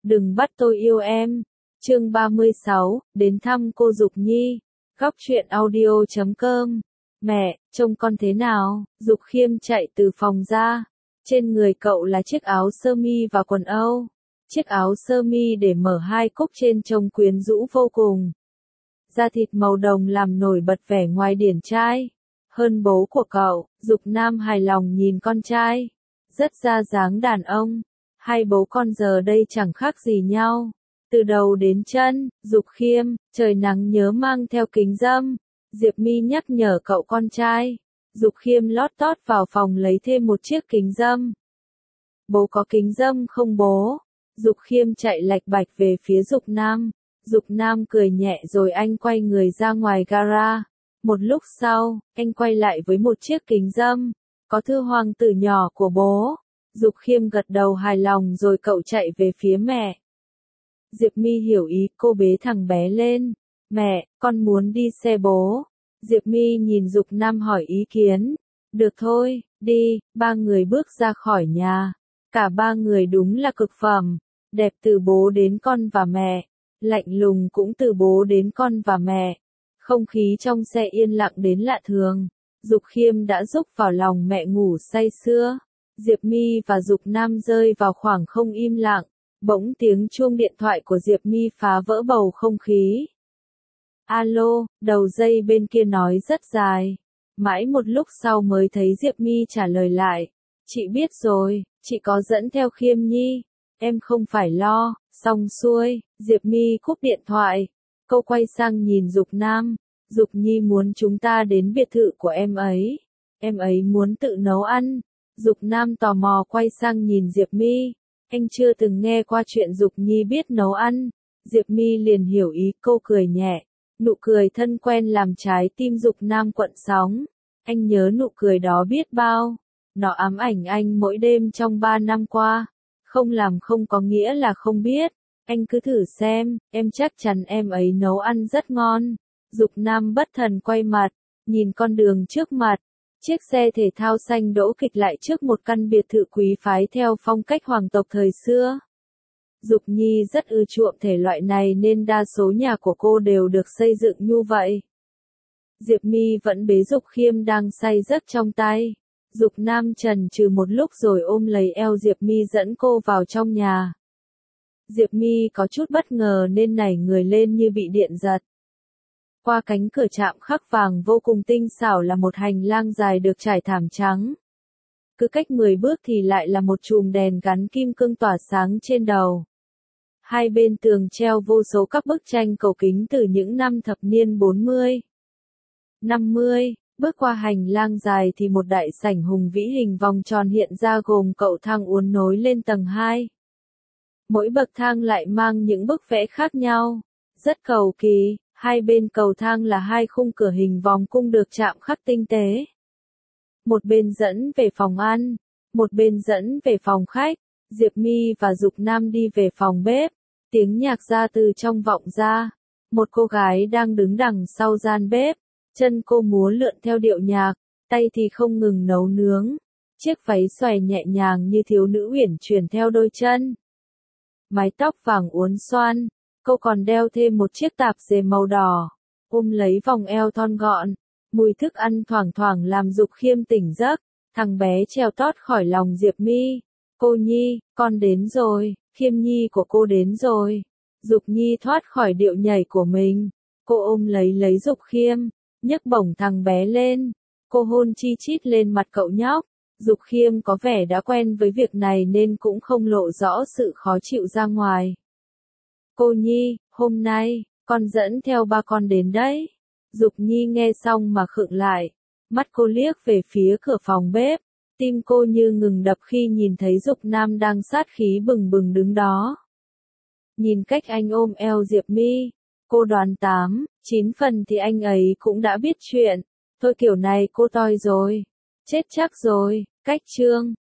đừng bắt tôi yêu em. Chương 36, đến thăm cô Dục Nhi. Góc truyện audio.com. Mẹ, trông con thế nào? Dục Khiêm chạy từ phòng ra. Trên người cậu là chiếc áo sơ mi và quần âu. Chiếc áo sơ mi để mở hai cúc trên trông quyến rũ vô cùng. Da thịt màu đồng làm nổi bật vẻ ngoài điển trai. Hơn bố của cậu, Dục Nam hài lòng nhìn con trai. Rất ra dáng đàn ông. Hai bố con giờ đây chẳng khác gì nhau. Từ đầu đến chân, Dục Khiêm, trời nắng nhớ mang theo kính râm. Diệp My nhắc nhở cậu con trai. Dục Khiêm lót tót vào phòng lấy thêm một chiếc kính râm. Bố có kính râm không bố? Dục Khiêm chạy lạch bạch về phía Dục Nam. Dục Nam cười nhẹ rồi anh quay người ra ngoài gara. Một lúc sau, anh quay lại với một chiếc kính râm. Có thư hoàng tử nhỏ của bố. Dục Khiêm gật đầu hài lòng rồi cậu chạy về phía mẹ. Diệp My hiểu ý, cô bế thằng bé lên. Mẹ, con muốn đi xe bố. Diệp My nhìn Dục Nam hỏi ý kiến. Được thôi, đi. Ba người bước ra khỏi nhà. Cả ba người đúng là cực phẩm. Đẹp từ bố đến con và mẹ. Lạnh lùng cũng từ bố đến con và mẹ. Không khí trong xe yên lặng đến lạ thường. Dục Khiêm đã rúc vào lòng mẹ ngủ say sưa. Diệp My và Dục Nam rơi vào khoảng không im lặng. Bỗng tiếng chuông điện thoại của Diệp My phá vỡ bầu không khí. Alo, đầu dây bên kia nói rất dài. Mãi một lúc sau mới thấy Diệp My trả lời lại. Chị biết rồi, chị có dẫn theo Khiêm Nhi. Em không phải lo. Xong xuôi, Diệp My cúp điện thoại. Cô quay sang nhìn Dục Nam. Dục Nhi muốn chúng ta đến biệt thự của em ấy. Em ấy muốn tự nấu ăn. Dục Nam tò mò quay sang nhìn Diệp My. Anh chưa từng nghe qua chuyện Dục Nhi biết nấu ăn. Diệp My liền hiểu ý, cô cười nhẹ. Nụ cười thân quen làm trái tim Dục Nam cuộn sóng. Anh nhớ nụ cười đó biết bao. Nó ám ảnh anh mỗi đêm trong 3 năm qua. Không làm không có nghĩa là không biết. Anh cứ thử xem, em chắc chắn em ấy nấu ăn rất ngon. Dục Nam bất thần quay mặt, nhìn con đường trước mặt. Chiếc xe thể thao xanh đỗ kịch lại trước một căn biệt thự quý phái theo phong cách hoàng tộc thời xưa. Dục Nhi rất ưa chuộng thể loại này nên đa số nhà của cô đều được xây dựng như vậy. Diệp My vẫn bế Dục Khiêm đang say giấc trong tay. Dục Nam chần chừ một lúc rồi ôm lấy eo Diệp My dẫn cô vào trong nhà. Diệp My có chút bất ngờ nên nảy người lên như bị điện giật. Qua cánh cửa chạm khắc vàng vô cùng tinh xảo là một hành lang dài được trải thảm trắng. Cứ cách 10 bước thì lại là một chùm đèn gắn kim cương tỏa sáng trên đầu. Hai bên tường treo vô số các bức tranh cầu kính từ những năm thập niên 40, 50. Bước qua hành lang dài thì một đại sảnh hùng vĩ hình vòng tròn hiện ra gồm cầu thang uốn nối lên tầng 2. Mỗi bậc thang lại mang những bức vẽ khác nhau, rất cầu kỳ. Hai bên cầu thang là hai khung cửa hình vòng cung được chạm khắc tinh tế. Một bên dẫn về phòng ăn, một bên dẫn về phòng khách. Diệp My và Dục Nam đi về phòng bếp. Tiếng nhạc ra từ trong vọng ra. Một cô gái đang đứng đằng sau gian bếp. Chân cô múa lượn theo điệu nhạc, tay thì không ngừng nấu nướng. Chiếc váy xòe nhẹ nhàng như thiếu nữ uyển chuyển theo đôi chân. Mái tóc vàng uốn xoăn. Cô còn đeo thêm một chiếc tạp dề màu đỏ, ôm lấy vòng eo thon gọn. Mùi thức ăn thoảng thoảng làm Dục Khiêm tỉnh giấc. Thằng bé trèo tót khỏi lòng Diệp My. Cô Nhi, con đến rồi, Khiêm Nhi của cô đến rồi. Dục Nhi thoát khỏi điệu nhảy của mình. Cô ôm lấy Dục Khiêm, nhấc bổng thằng bé lên. Cô hôn chi chít lên mặt cậu nhóc. Dục Khiêm có vẻ đã quen với việc này nên cũng không lộ rõ sự khó chịu ra ngoài. Cô Nhi, hôm nay, con dẫn theo ba con đến đấy. Dục Nhi nghe xong mà khựng lại. Mắt cô liếc về phía cửa phòng bếp. Tim cô như ngừng đập khi nhìn thấy Dục Nam đang sát khí bừng bừng đứng đó. Nhìn cách anh ôm eo Diệp My, cô đoán 8, 9 phần thì anh ấy cũng đã biết chuyện. Thôi kiểu này cô toi rồi. Chết chắc rồi, cách chương.